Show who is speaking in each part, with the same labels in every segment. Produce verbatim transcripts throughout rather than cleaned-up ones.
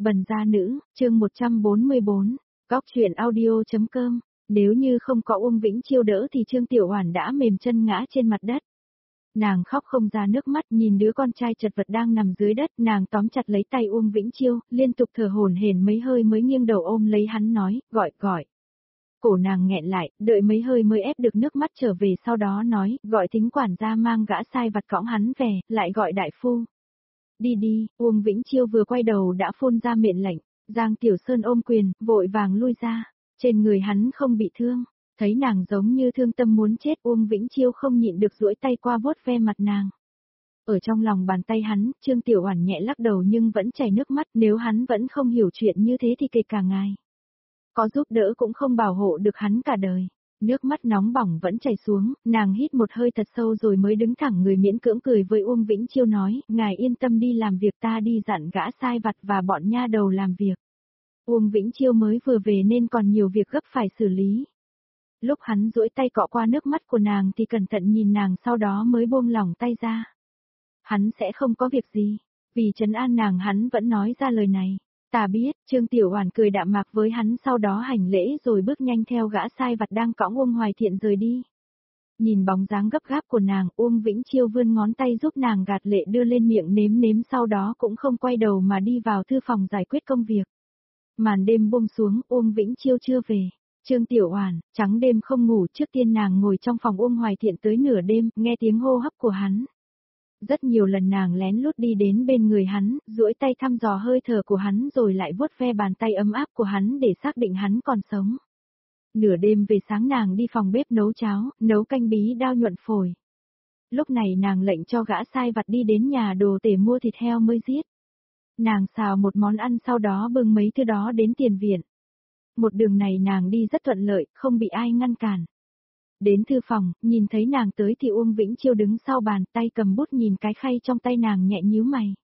Speaker 1: Bần gia nữ, chương một trăm bốn mươi bốn, Góc truyện audio.com, nếu như không có Uông Vĩnh Chiêu đỡ thì Trương Tiểu Oản đã mềm chân ngã trên mặt đất. Nàng khóc không ra nước mắt, nhìn đứa con trai chật vật đang nằm dưới đất, nàng tóm chặt lấy tay Uông Vĩnh Chiêu, liên tục thở hổn hển mấy hơi mới nghiêng đầu ôm lấy hắn nói, gọi, gọi. Cổ nàng nghẹn lại, đợi mấy hơi mới ép được nước mắt trở về, sau đó nói, gọi Thính quản gia mang gã sai vặt cõng hắn về, lại gọi đại phu. Đi đi, Uông Vĩnh Chiêu vừa quay đầu đã phun ra mệnh lệnh, Giang Tiểu Sơn ôm quyền, vội vàng lui ra, trên người hắn không bị thương, thấy nàng giống như thương tâm muốn chết, Uông Vĩnh Chiêu không nhịn được duỗi tay qua vuốt ve mặt nàng. Ở trong lòng bàn tay hắn, Trương Tiểu Oản nhẹ lắc đầu nhưng vẫn chảy nước mắt, nếu hắn vẫn không hiểu chuyện như thế thì kể cả ngài. Có giúp đỡ cũng không bảo hộ được hắn cả đời. Nước mắt nóng bỏng vẫn chảy xuống, nàng hít một hơi thật sâu rồi mới đứng thẳng người, miễn cưỡng cười với Uông Vĩnh Chiêu nói, ngài yên tâm đi làm việc, ta đi dặn gã sai vặt và bọn nha đầu làm việc. Uông Vĩnh Chiêu mới vừa về nên còn nhiều việc gấp phải xử lý. Lúc hắn duỗi tay cọ qua nước mắt của nàng thì cẩn thận nhìn nàng, sau đó mới buông lỏng tay ra. Hắn sẽ không có việc gì, vì trấn an nàng hắn vẫn nói ra lời này. Ta biết, Trương Tiểu Oản cười đạm mạc với hắn, sau đó hành lễ rồi bước nhanh theo gã sai vặt đang cõng Uông Hoài Thiện rời đi. Nhìn bóng dáng gấp gáp của nàng, Uông Vĩnh Chiêu vươn ngón tay giúp nàng gạt lệ đưa lên miệng nếm nếm, sau đó cũng không quay đầu mà đi vào thư phòng giải quyết công việc. Màn đêm buông xuống, Uông Vĩnh Chiêu chưa về. Trương Tiểu Oản, trắng đêm không ngủ, trước tiên nàng ngồi trong phòng Uông Hoài Thiện tới nửa đêm, nghe tiếng hô hấp của hắn. Rất nhiều lần nàng lén lút đi đến bên người hắn, duỗi tay thăm dò hơi thở của hắn rồi lại vuốt ve bàn tay ấm áp của hắn để xác định hắn còn sống. Nửa đêm về sáng nàng đi phòng bếp nấu cháo, nấu canh bí đao nhuận phổi. Lúc này nàng lệnh cho gã sai vặt đi đến nhà đồ tể mua thịt heo mới giết. Nàng xào một món ăn, sau đó bưng mấy thứ đó đến tiền viện. Một đường này nàng đi rất thuận lợi, không bị ai ngăn cản. Đến thư phòng, nhìn thấy nàng tới thì Uông Vĩnh Chiêu đứng sau bàn, tay cầm bút nhìn cái khay trong tay nàng nhẹ nhíu mày.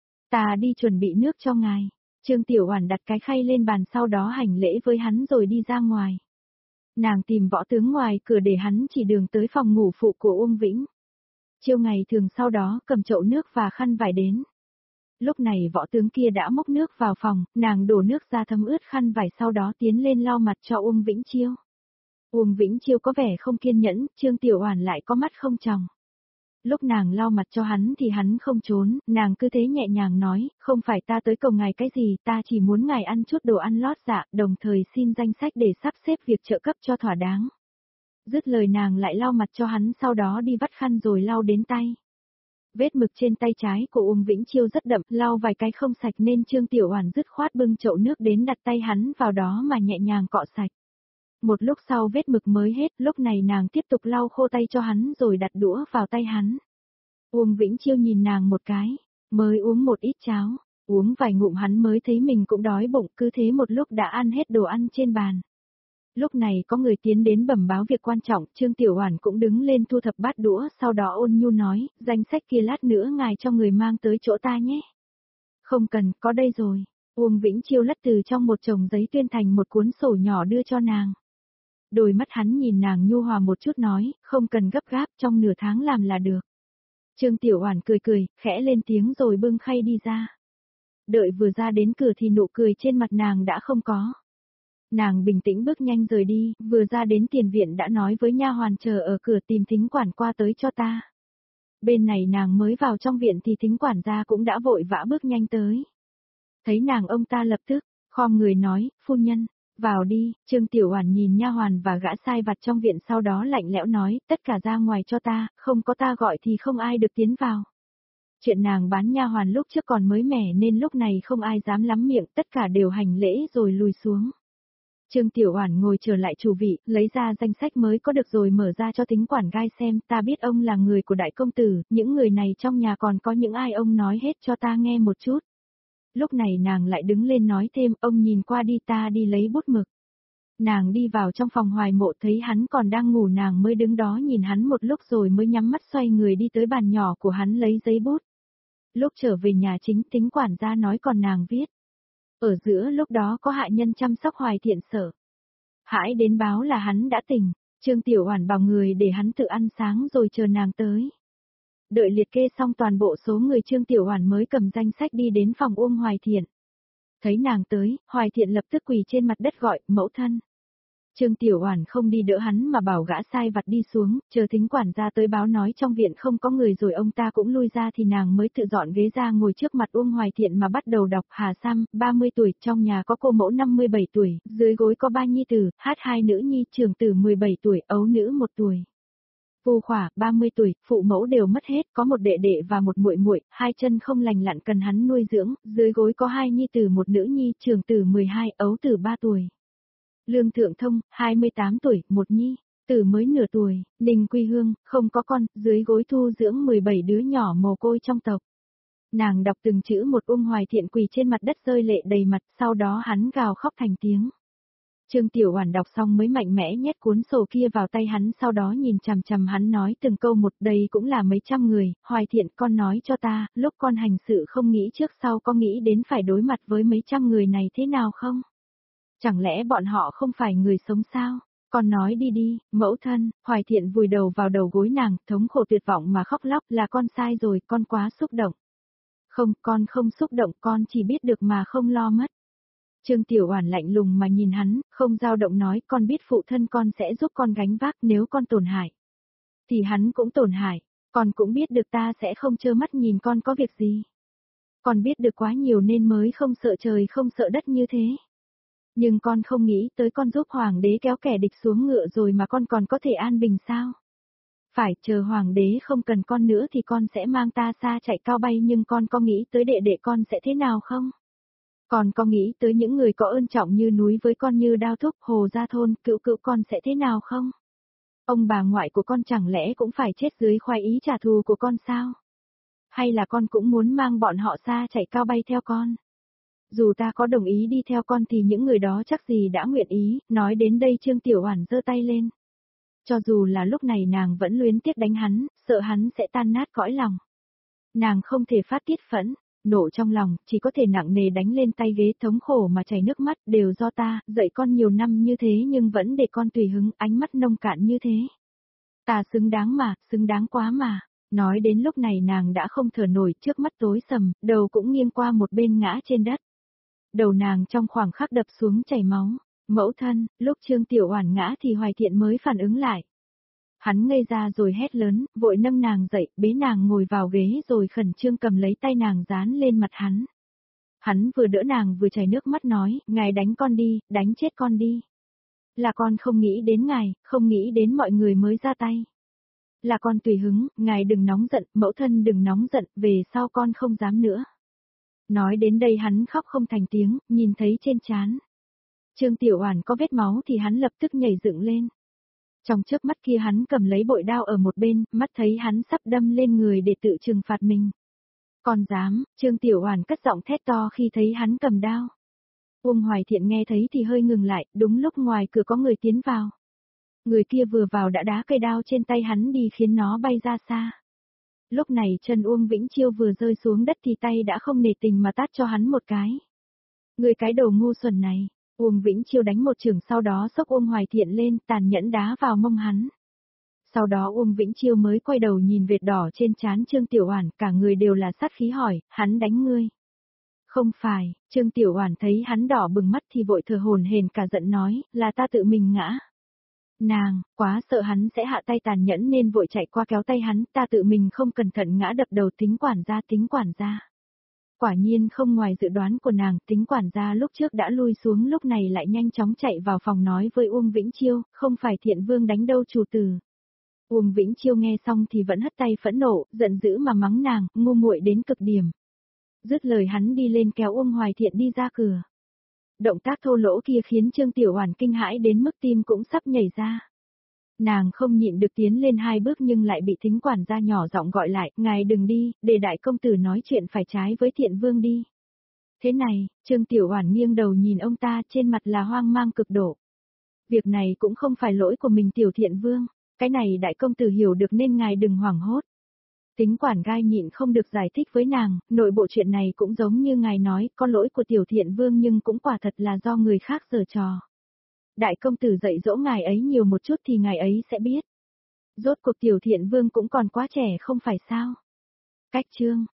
Speaker 1: Ta đi chuẩn bị nước cho ngài. Trương Tiểu Oản đặt cái khay lên bàn, sau đó hành lễ với hắn rồi đi ra ngoài. Nàng tìm Võ Tướng ngoài cửa để hắn chỉ đường tới phòng ngủ phụ của Uông Vĩnh Chiêu, ngày thường sau đó cầm chậu nước và khăn vải đến. Lúc này Võ Tướng kia đã múc nước vào phòng, nàng đổ nước ra thấm ướt khăn vải, sau đó tiến lên lau mặt cho Uông Vĩnh Chiêu. Uông Vĩnh Chiêu có vẻ không kiên nhẫn, Trương Tiểu Oản lại có mắt không tròng. Lúc nàng lau mặt cho hắn thì hắn không trốn, nàng cứ thế nhẹ nhàng nói, không phải ta tới cầu ngài cái gì, ta chỉ muốn ngài ăn chút đồ ăn lót dạ, đồng thời xin danh sách để sắp xếp việc trợ cấp cho thỏa đáng. Dứt lời nàng lại lau mặt cho hắn, sau đó đi vắt khăn rồi lau đến tay. Vết mực trên tay trái của Uông Vĩnh Chiêu rất đậm, lau vài cái không sạch nên Trương Tiểu Oản dứt khoát bưng chậu nước đến đặt tay hắn vào đó mà nhẹ nhàng cọ sạch. Một lúc sau vết mực mới hết, lúc này nàng tiếp tục lau khô tay cho hắn rồi đặt đũa vào tay hắn. Uông Vĩnh Chiêu nhìn nàng một cái, mới uống một ít cháo, uống vài ngụm hắn mới thấy mình cũng đói bụng, cứ thế một lúc đã ăn hết đồ ăn trên bàn. Lúc này có người tiến đến bẩm báo việc quan trọng, Trương Tiểu Oản cũng đứng lên thu thập bát đũa, sau đó ôn nhu nói, danh sách kia lát nữa ngài cho người mang tới chỗ ta nhé. Không cần, có đây rồi. Uông Vĩnh Chiêu lật từ trong một chồng giấy tuyên thành một cuốn sổ nhỏ đưa cho nàng. Đôi mắt hắn nhìn nàng nhu hòa một chút nói, không cần gấp gáp, trong nửa tháng làm là được. Trương Tiểu Oản cười cười, khẽ lên tiếng rồi bưng khay đi ra. Đợi vừa ra đến cửa thì nụ cười trên mặt nàng đã không có. Nàng bình tĩnh bước nhanh rời đi, vừa ra đến tiền viện đã nói với nha hoàn chờ ở cửa tìm Thính quản qua tới cho ta. Bên này nàng mới vào trong viện thì Thính quản gia cũng đã vội vã bước nhanh tới. Thấy nàng ông ta lập tức, khom người nói, phu nhân. Vào đi, Trương Tiểu Oản nhìn nha hoàn và gã sai vặt trong viện, sau đó lạnh lẽo nói, tất cả ra ngoài cho ta, không có ta gọi thì không ai được tiến vào. Chuyện nàng bán nha hoàn lúc trước còn mới mẻ nên lúc này không ai dám lắm miệng, tất cả đều hành lễ rồi lùi xuống. Trương Tiểu Oản ngồi trở lại chủ vị, lấy ra danh sách mới có được rồi mở ra cho Thính quản gai xem, ta biết ông là người của đại công tử, những người này trong nhà còn có những ai ông nói hết cho ta nghe một chút. Lúc này nàng lại đứng lên nói thêm, ông nhìn qua đi, ta đi lấy bút mực. Nàng đi vào trong phòng Hoài Mộ thấy hắn còn đang ngủ, nàng mới đứng đó nhìn hắn một lúc rồi mới nhắm mắt xoay người đi tới bàn nhỏ của hắn lấy giấy bút. Lúc trở về nhà chính Thính quản gia nói còn nàng viết. Ở giữa lúc đó có hạ nhân chăm sóc Hoài Thiện sở. Hãi đến báo là hắn đã tỉnh, Trương Tiểu Oản bảo người để hắn tự ăn sáng rồi chờ nàng tới. Đợi liệt kê xong toàn bộ số người, Trương Tiểu Oản mới cầm danh sách đi đến phòng Uông Hoài Thiện. Thấy nàng tới, Hoài Thiện lập tức quỳ trên mặt đất gọi, mẫu thân. Trương Tiểu Oản không đi đỡ hắn mà bảo gã sai vặt đi xuống, chờ thính quản gia tới báo nói trong viện không có người rồi ông ta cũng lui ra thì nàng mới tự dọn ghế ra ngồi trước mặt Uông Hoài Thiện mà bắt đầu đọc. Hà Sam, ba mươi tuổi, trong nhà có cô mẫu năm mươi bảy tuổi, dưới gối có ba nhi tử, hát hai nữ nhi, trưởng tử mười bảy tuổi, ấu nữ một tuổi. Vu Khỏa, ba mươi tuổi, phụ mẫu đều mất hết, có một đệ đệ và một muội muội, hai chân không lành lặn cần hắn nuôi dưỡng, dưới gối có hai nhi tử một nữ nhi, trưởng tử mười hai, ấu tử ba tuổi. Lương Thượng Thông, hai mươi tám tuổi, một nhi, tử mới nửa tuổi, Ninh Quy Hương, không có con, dưới gối thu dưỡng mười bảy đứa nhỏ mồ côi trong tộc. Nàng đọc từng chữ một. Uông Hoài Thiện quỳ trên mặt đất rơi lệ đầy mặt, sau đó hắn gào khóc thành tiếng. Trương Tiểu Oản đọc xong mới mạnh mẽ nhét cuốn sổ kia vào tay hắn, sau đó nhìn chằm chằm hắn nói từng câu một, đây cũng là mấy trăm người, Hoài Thiện con nói cho ta, lúc con hành sự không nghĩ trước sau có nghĩ đến phải đối mặt với mấy trăm người này thế nào không? Chẳng lẽ bọn họ không phải người sống sao? Con nói đi đi, mẫu thân. Hoài Thiện vùi đầu vào đầu gối nàng, thống khổ tuyệt vọng mà khóc lóc, là con sai rồi, con quá xúc động. Không, con không xúc động, con chỉ biết được mà không lo mất. Trương Tiểu Oản lạnh lùng mà nhìn hắn, không dao động nói, con biết phụ thân con sẽ giúp con gánh vác, nếu con tổn hại thì hắn cũng tổn hại, con cũng biết được ta sẽ không trơ mắt nhìn con có việc gì. Con biết được quá nhiều nên mới không sợ trời không sợ đất như thế. Nhưng con không nghĩ tới con giúp hoàng đế kéo kẻ địch xuống ngựa rồi mà con còn có thể an bình sao? Phải, chờ hoàng đế không cần con nữa thì con sẽ mang ta xa chạy cao bay, nhưng con có nghĩ tới đệ đệ con sẽ thế nào không? Con có nghĩ tới những người có ơn trọng như núi với con như Đao Thúc, Hồ Gia Thôn, Cữu Cữu con sẽ thế nào không? Ông bà ngoại của con chẳng lẽ cũng phải chết dưới khoái ý trả thù của con sao? Hay là con cũng muốn mang bọn họ xa chạy cao bay theo con? Dù ta có đồng ý đi theo con thì những người đó chắc gì đã nguyện ý. Nói đến đây Trương Tiểu Oản giơ tay lên. Cho dù là lúc này nàng vẫn luyến tiếc đánh hắn, sợ hắn sẽ tan nát cõi lòng. Nàng không thể phát tiết phẫn, nộ trong lòng, chỉ có thể nặng nề đánh lên tay ghế, thống khổ mà chảy nước mắt, đều do ta, dạy con nhiều năm như thế nhưng vẫn để con tùy hứng, ánh mắt nông cạn như thế. Ta xứng đáng mà, xứng đáng quá mà. Nói đến lúc này nàng đã không thở nổi, trước mắt tối sầm, đầu cũng nghiêng qua một bên ngã trên đất. Đầu nàng trong khoảng khắc đập xuống chảy máu. Mẫu thân, lúc Trương Tiểu Oản ngã thì Hoài Thiện mới phản ứng lại. Hắn ngây ra rồi hét lớn, vội nâng nàng dậy, bế nàng ngồi vào ghế rồi khẩn trương cầm lấy tay nàng dán lên mặt hắn. Hắn vừa đỡ nàng vừa chảy nước mắt nói, ngài đánh con đi, đánh chết con đi. Là con không nghĩ đến ngài, không nghĩ đến mọi người mới ra tay. Là con tùy hứng, ngài đừng nóng giận, mẫu thân đừng nóng giận, về sau con không dám nữa. Nói đến đây hắn khóc không thành tiếng, nhìn thấy trên trán Trương Tiểu Oản có vết máu thì hắn lập tức nhảy dựng lên. Trong chớp mắt kia hắn cầm lấy bội đao ở một bên, mắt thấy hắn sắp đâm lên người để tự trừng phạt mình. Còn dám, Trương Tiểu Oản cất giọng thét to khi thấy hắn cầm đao. Uông Hoài Thiện nghe thấy thì hơi ngừng lại, đúng lúc ngoài cửa có người tiến vào. Người kia vừa vào đã đá cây đao trên tay hắn đi khiến nó bay ra xa. Lúc này chân Uông Vĩnh Chiêu vừa rơi xuống đất thì tay đã không nể tình mà tát cho hắn một cái. Người cái đầu ngu xuẩn này. Uông Vĩnh Chiêu đánh một chưởng sau đó xốc Uông Hoài Thiện lên, tàn nhẫn đá vào mông hắn. Sau đó Uông Vĩnh Chiêu mới quay đầu nhìn vệt đỏ trên trán Trương Tiểu Oản, cả người đều là sát khí hỏi, hắn đánh ngươi? Không phải, Trương Tiểu Oản thấy hắn đỏ bừng mắt thì vội thở hổn hển cả giận nói, là ta tự mình ngã. Nàng, quá sợ hắn sẽ hạ tay tàn nhẫn nên vội chạy qua kéo tay hắn, ta tự mình không cẩn thận ngã đập đầu Tính quản gia Tính quản gia. Quả nhiên không ngoài dự đoán của nàng, Tính quản gia lúc trước đã lui xuống lúc này lại nhanh chóng chạy vào phòng nói với Uông Vĩnh Chiêu, không phải Thiện Vương đánh đâu chủ tử. Uông Vĩnh Chiêu nghe xong thì vẫn hất tay phẫn nộ, giận dữ mà mắng nàng, ngu muội đến cực điểm. Dứt lời hắn đi lên kéo Uông Hoài Thiện đi ra cửa. Động tác thô lỗ kia khiến Trương Tiểu Oản kinh hãi đến mức tim cũng sắp nhảy ra. Nàng không nhịn được tiến lên hai bước nhưng lại bị Thính quản gia nhỏ giọng gọi lại, ngài đừng đi, để đại công tử nói chuyện phải trái với Thiện Vương đi. Thế này, Trương Tiểu Oản nghiêng đầu nhìn ông ta, trên mặt là hoang mang cực độ. Việc này cũng không phải lỗi của mình Tiểu Thiện Vương, cái này đại công tử hiểu được nên ngài đừng hoảng hốt. Tính quản gai nhịn không được giải thích với nàng, nội bộ chuyện này cũng giống như ngài nói, có lỗi của Tiểu Thiện Vương nhưng cũng quả thật là do người khác giở trò. Đại công tử dạy dỗ ngài ấy nhiều một chút thì ngài ấy sẽ biết. Rốt cuộc Tiểu Thiện Vương cũng còn quá trẻ không phải sao? Cách chương